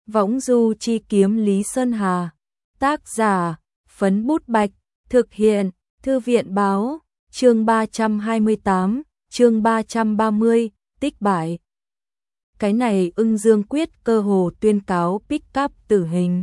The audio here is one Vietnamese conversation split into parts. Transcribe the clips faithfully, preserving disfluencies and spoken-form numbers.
Võng du chi kiếm Lý Sơn Hà. Tác giả, Phấn Bút Bạch. Thực hiện, Thư viện báo. Chương ba trăm hai mươi tám, chương ba trăm ba mươi, tích bại. Cái này Ưng Dương Quyết cơ hồ tuyên cáo pick up tử hình.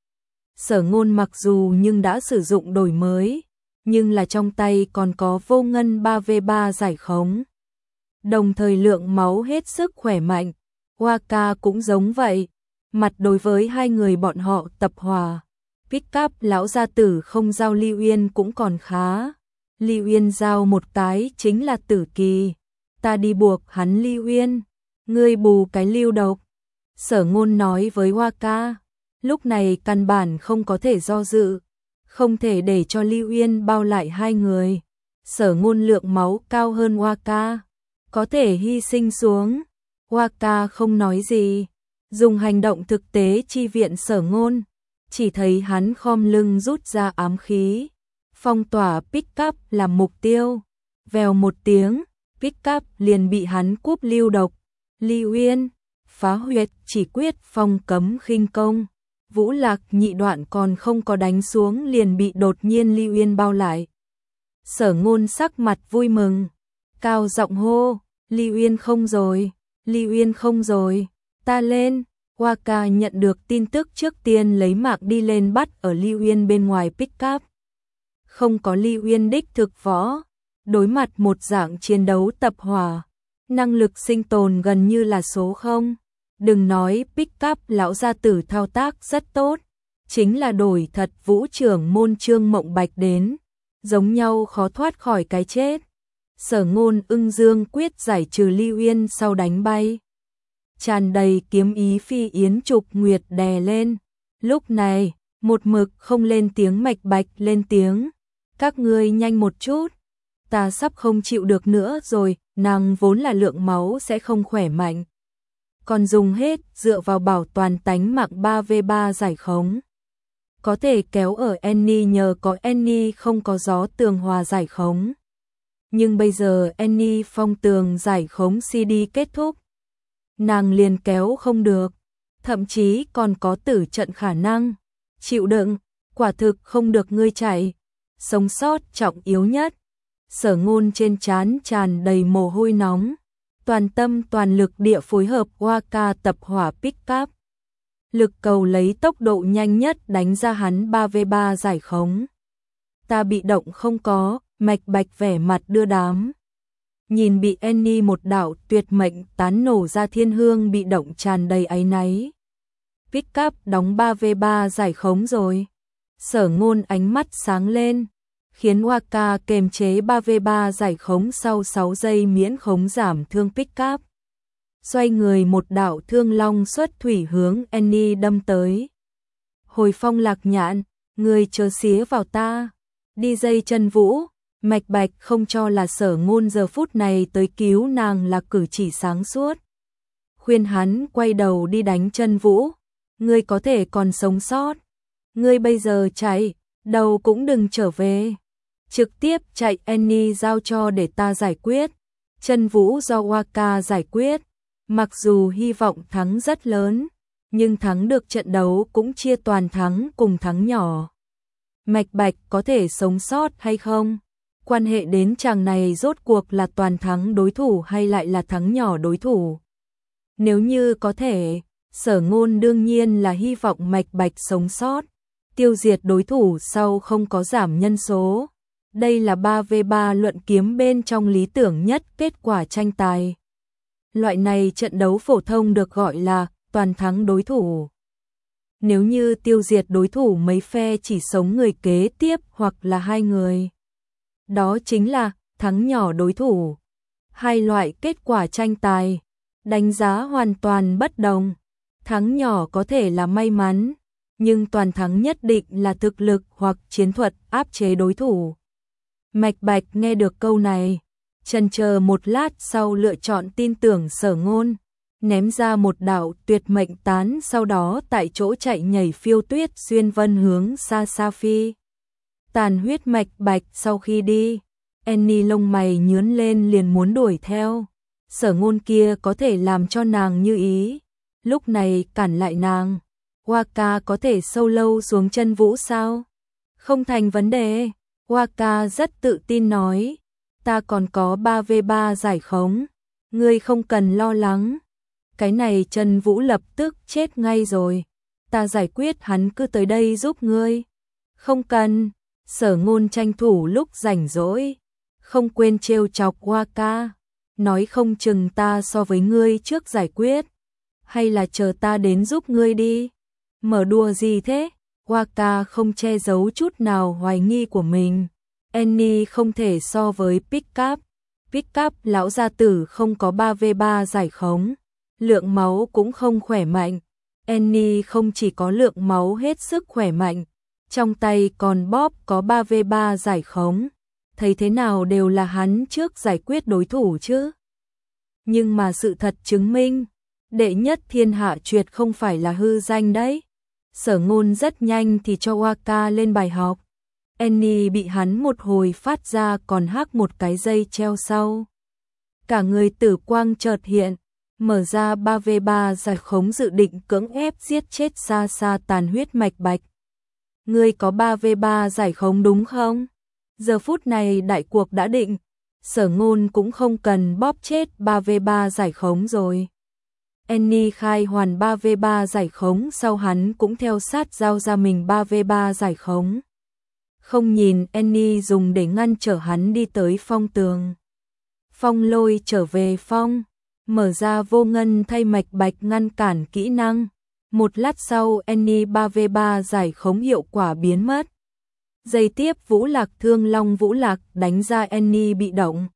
Sở Ngôn mặc dù nhưng đã sử dụng đổi mới, nhưng là trong tay còn có vô ngân ba vê ba giải khống. Đồng thời lượng máu hết sức khỏe mạnh, Waka cũng giống vậy. Mặt đối với hai người bọn họ tập hòa, pick up lão gia tử không giao Lưu Uyên cũng còn khá. Lưu Uyên giao một cái chính là tử kỳ, ta đi buộc hắn Lưu Uyên, ngươi bù cái lưu độc. Sở Ngôn nói với Waka, lúc này căn bản không có thể do dự, không thể để cho Lưu Uyên bao lại hai người. Sở Ngôn lượng máu cao hơn Waka, có thể hy sinh xuống. Waka không nói gì, dùng hành động thực tế chi viện Sở Ngôn. Chỉ thấy hắn khom lưng rút ra ám khí, phong tỏa pick up làm mục tiêu. Vèo một tiếng, pick up liền bị hắn cúp lưu độc. Lưu Uyên, phá huyệt chỉ quyết phong cấm khinh công. Vũ Lạc nhị đoạn còn không có đánh xuống liền bị đột nhiên Lưu Uyên bao lại. Sở Ngôn sắc mặt vui mừng, cao giọng hô, Lưu Uyên không rồi, Lưu Uyên không rồi, ta lên. Waka nhận được tin tức trước tiên lấy mạng đi lên bắt ở Lưu Uyên bên ngoài pick up. Không có Lưu Uyên đích thực võ, đối mặt một dạng chiến đấu tập hòa, năng lực sinh tồn gần như là số không. Đừng nói pick up lão gia tử thao tác rất tốt, chính là đổi thật vũ trưởng môn Trương Mộng Bạch đến, giống nhau khó thoát khỏi cái chết. Sở Ngôn Ưng Dương Quyết giải trừ Lưu Uyên sau đánh bay. Tràn đầy kiếm ý Phi Yến Trục Nguyệt đè lên. Lúc này, một mực không lên tiếng Mạch Bạch lên tiếng, các ngươi nhanh một chút, ta sắp không chịu được nữa rồi. Nàng vốn là lượng máu sẽ không khỏe mạnh, còn dùng hết dựa vào bảo toàn tánh mạng ba vê ba giải khống. Có thể kéo ở Annie nhờ có Annie không có gió tường hòa giải khống. Nhưng bây giờ Annie phong tường giải khống xê đê kết thúc, nàng liền kéo không được, thậm chí còn có tử trận khả năng. Chịu đựng, quả thực không được ngươi chạy, sống sót trọng yếu nhất. Sở Ngôn trên trán tràn đầy mồ hôi nóng, toàn tâm toàn lực địa phối hợp Waka tập hỏa pick up. Lực cầu lấy tốc độ nhanh nhất đánh ra hắn ba vê ba giải khống. Ta bị động không có, Mạch Bạch vẻ mặt đưa đám. Nhìn bị Annie một đạo tuyệt mệnh tán nổ ra thiên hương bị động tràn đầy áy náy. Pick up đóng ba vê ba giải khống rồi. Sở Ngôn ánh mắt sáng lên, khiến Waka kềm chế ba vê ba giải khống sau sáu giây miễn khống giảm thương pick up. Xoay người một đạo thương long xuất thủy hướng Annie đâm tới. Hồi phong lạc nhạn, người chớ xía vào ta. Đi dây chân vũ. Mạch Bạch không cho là Sở Ngôn giờ phút này tới cứu nàng là cử chỉ sáng suốt. Khuyên hắn quay đầu đi đánh chân vũ. Ngươi có thể còn sống sót. Ngươi bây giờ chạy, đầu cũng đừng trở về. Trực tiếp chạy Annie giao cho để ta giải quyết. Chân vũ do Waka giải quyết. Mặc dù hy vọng thắng rất lớn, nhưng thắng được trận đấu cũng chia toàn thắng cùng thắng nhỏ. Mạch Bạch có thể sống sót hay không? Quan hệ đến chàng này rốt cuộc là toàn thắng đối thủ hay lại là thắng nhỏ đối thủ. Nếu như có thể, Sở Ngôn đương nhiên là hy vọng Mạch Bạch sống sót, tiêu diệt đối thủ sau không có giảm nhân số. Đây là ba vê ba luận kiếm bên trong lý tưởng nhất kết quả tranh tài. Loại này trận đấu phổ thông được gọi là toàn thắng đối thủ. Nếu như tiêu diệt đối thủ mấy phe chỉ sống người kế tiếp hoặc là hai người, đó chính là thắng nhỏ đối thủ. Hai loại kết quả tranh tài, đánh giá hoàn toàn bất đồng. Thắng nhỏ có thể là may mắn, nhưng toàn thắng nhất định là thực lực hoặc chiến thuật áp chế đối thủ. Mạch Bạch nghe được câu này, chần chờ một lát sau lựa chọn tin tưởng Sở Ngôn, ném ra một đạo tuyệt mệnh tán, sau đó tại chỗ chạy nhảy phiêu tuyết xuyên vân hướng xa xa phi. Tàn huyết. Mạch Bạch sau khi đi, Annie lông mày nhướng lên liền muốn đuổi theo. Sở Ngôn kia có thể làm cho nàng như ý, lúc này cản lại nàng, Waka có thể solo xuống chân vũ sao? Không thành vấn đề. Waka rất tự tin nói. Ta còn có ba vê ba giải khống. Ngươi không cần lo lắng. Cái này chân vũ lập tức chết ngay rồi. Ta giải quyết hắn cứ tới đây giúp ngươi. Không cần. Sở Ngôn tranh thủ lúc rảnh rỗi. Không quên trêu chọc Waka. Nói không chừng ta so với ngươi trước giải quyết. Hay là chờ ta đến giúp ngươi đi. Mở đùa gì thế? Waka không che giấu chút nào hoài nghi của mình. Annie không thể so với Pickup. Pickup lão gia tử không có ba vê ba giải khống. Lượng máu cũng không khỏe mạnh. Annie không chỉ có lượng máu hết sức khỏe mạnh. Trong tay còn Bob có ba vê ba giải khống. Thấy thế nào đều là hắn trước giải quyết đối thủ chứ. Nhưng mà sự thật chứng minh. Đệ nhất thiên hạ truyệt không phải là hư danh đấy. Sở Ngôn rất nhanh thì cho Waka lên bài học. Annie bị hắn một hồi phát ra còn hắc một cái dây treo sau. Cả người tử quang chợt hiện, mở ra ba vê ba giải khống dự định cưỡng ép giết chết xa xa tàn huyết mạch bạch. Ngươi có ba vê ba giải khống đúng không? Giờ phút này đại cuộc đã định, Sở Ngôn cũng không cần bóp chết ba vê ba giải khống rồi. Annie khai hoàn ba vê ba giải khống sau hắn cũng theo sát giao ra mình ba vê ba giải khống. Không nhìn Annie dùng để ngăn trở hắn đi tới phong tường. Phong Lôi trở về phong, mở ra vô ngân thay mạch bạch ngăn cản kỹ năng. Một lát sau Annie ba vê ba giải khống hiệu quả biến mất. Giây tiếp Vũ Lạc Thương Long Vũ Lạc đánh ra Annie bị động.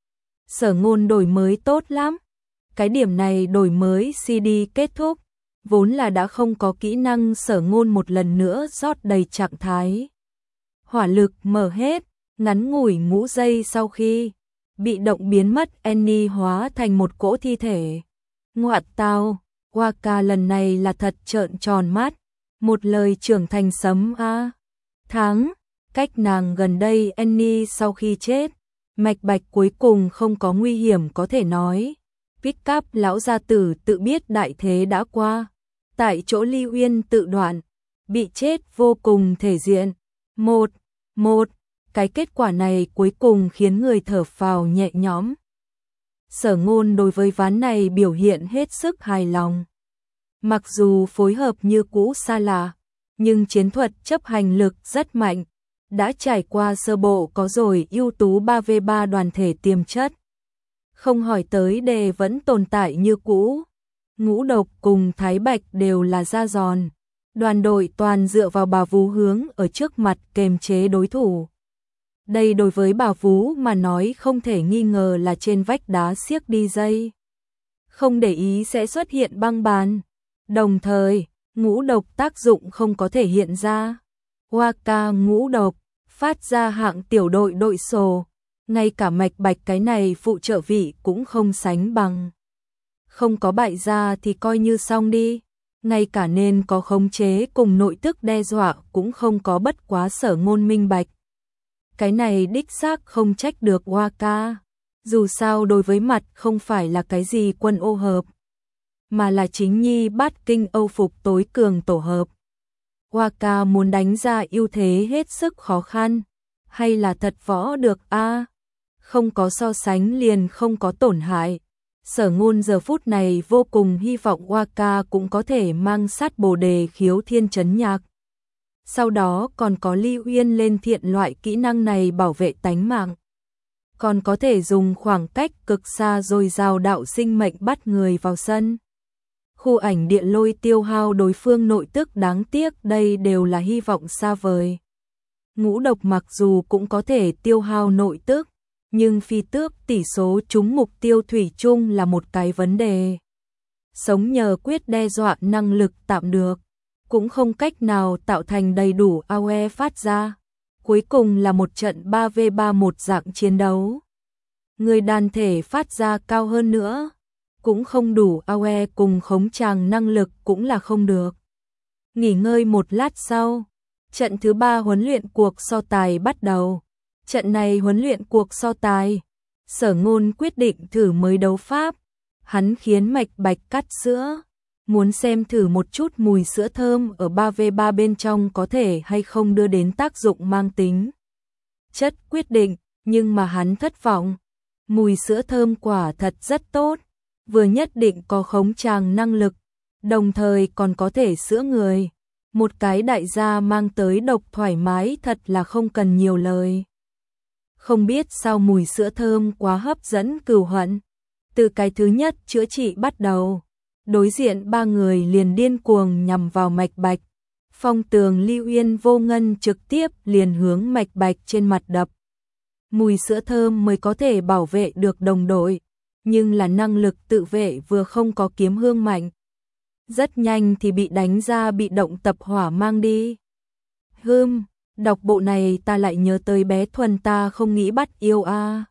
Sở Ngôn đổi mới tốt lắm. Cái điểm này đổi mới xê đê kết thúc, vốn là đã không có kỹ năng Sở Ngôn một lần nữa rót đầy trạng thái. Hỏa lực mở hết, ngắn ngủi ngũ giây sau khi bị động biến mất Annie hóa thành một cỗ thi thể. Ngoạn tao, Waka lần này là thật trợn tròn mắt, một lời trưởng thành sấm a. Thắng, cách nàng gần đây Annie sau khi chết, mạch bạch cuối cùng không có nguy hiểm có thể nói. Pickup lão gia tử tự biết đại thế đã qua, tại chỗ Ly Uyên tự đoạn, bị chết vô cùng thể diện. Một, một, cái kết quả này cuối cùng khiến người thở phào nhẹ nhõm. Sở Ngôn đối với ván này biểu hiện hết sức hài lòng. Mặc dù phối hợp như cũ xa lạ, nhưng chiến thuật chấp hành lực rất mạnh, đã trải qua sơ bộ có rồi ưu tú ba vê ba đoàn thể tiềm chất. Không hỏi tới đề vẫn tồn tại như cũ. Ngũ Độc cùng Thái Bạch đều là da giòn. Đoàn đội toàn dựa vào Bảo Vũ hướng ở trước mặt kềm chế đối thủ. Đây đối với Bảo Vũ mà nói không thể nghi ngờ là trên vách đá xiếc đi dây. Không để ý sẽ xuất hiện băng bàn. Đồng thời, Ngũ Độc tác dụng không có thể hiện ra. Waka Ngũ Độc phát ra hạng tiểu đội đội sổ. Ngay cả mạch bạch cái này phụ trợ vị cũng không sánh bằng. Không có bại gia thì coi như xong đi. Ngay cả nên có khống chế cùng nội tức đe dọa cũng không có, bất quá Sở Ngôn minh bạch. Cái này đích xác không trách được Waka. Dù sao đối với mặt không phải là cái gì quân ô hợp, mà là chính nhi bát kinh Âu phục tối cường tổ hợp. Waka muốn đánh ra ưu thế hết sức khó khăn. Hay là thật võ được a? À, không có so sánh liền không có tổn hại. Sở Ngôn giờ phút này vô cùng hy vọng Waka cũng có thể mang sát bồ đề khiếu thiên chấn nhạc. Sau đó còn có Ly Uyên lên thiện loại kỹ năng này bảo vệ tánh mạng. Còn có thể dùng khoảng cách cực xa rồi giao đạo sinh mệnh bắt người vào sân. Khu ảnh điện lôi tiêu hao đối phương nội tức, đáng tiếc đây đều là hy vọng xa vời. Ngũ Độc mặc dù cũng có thể tiêu hao nội tức, nhưng phi tước tỷ số trúng mục tiêu thủy chung là một cái vấn đề. Sống nhờ quyết đe dọa năng lực tạm được, cũng không cách nào tạo thành đầy đủ a o e phát ra. Cuối cùng là một trận ba vê ba một dạng chiến đấu. Người đàn thể phát ra cao hơn nữa, cũng không đủ a o e cùng khống tràng năng lực cũng là không được. Nghỉ ngơi một lát sau, trận thứ ba huấn luyện cuộc so tài bắt đầu. Trận này huấn luyện cuộc so tài, Sở Ngôn quyết định thử mới đấu pháp. Hắn khiến mạch bạch cắt sữa, muốn xem thử một chút mùi sữa thơm ở ba V ba bên trong có thể hay không đưa đến tác dụng mang tính chất quyết định, nhưng mà hắn thất vọng. Mùi sữa thơm quả thật rất tốt, vừa nhất định có khống tràng năng lực, đồng thời còn có thể sữa người. Một cái đại gia mang tới độc thoải mái thật là không cần nhiều lời. Không biết sao mùi sữa thơm quá hấp dẫn Cửu Hận. Từ cái thứ nhất chữa trị bắt đầu, đối diện ba người liền điên cuồng nhằm vào Mạch Bạch. Phong Tường, Lưu Yên, Vô Ngân trực tiếp liền hướng Mạch Bạch trên mặt đập. Mùi sữa thơm mới có thể bảo vệ được đồng đội, nhưng là năng lực tự vệ vừa không có kiếm hương mạnh. Rất nhanh thì bị đánh ra bị động tập hỏa mang đi. Hừm, đọc bộ này ta lại nhớ tới bé Thuần ta không nghĩ bắt yêu a. À.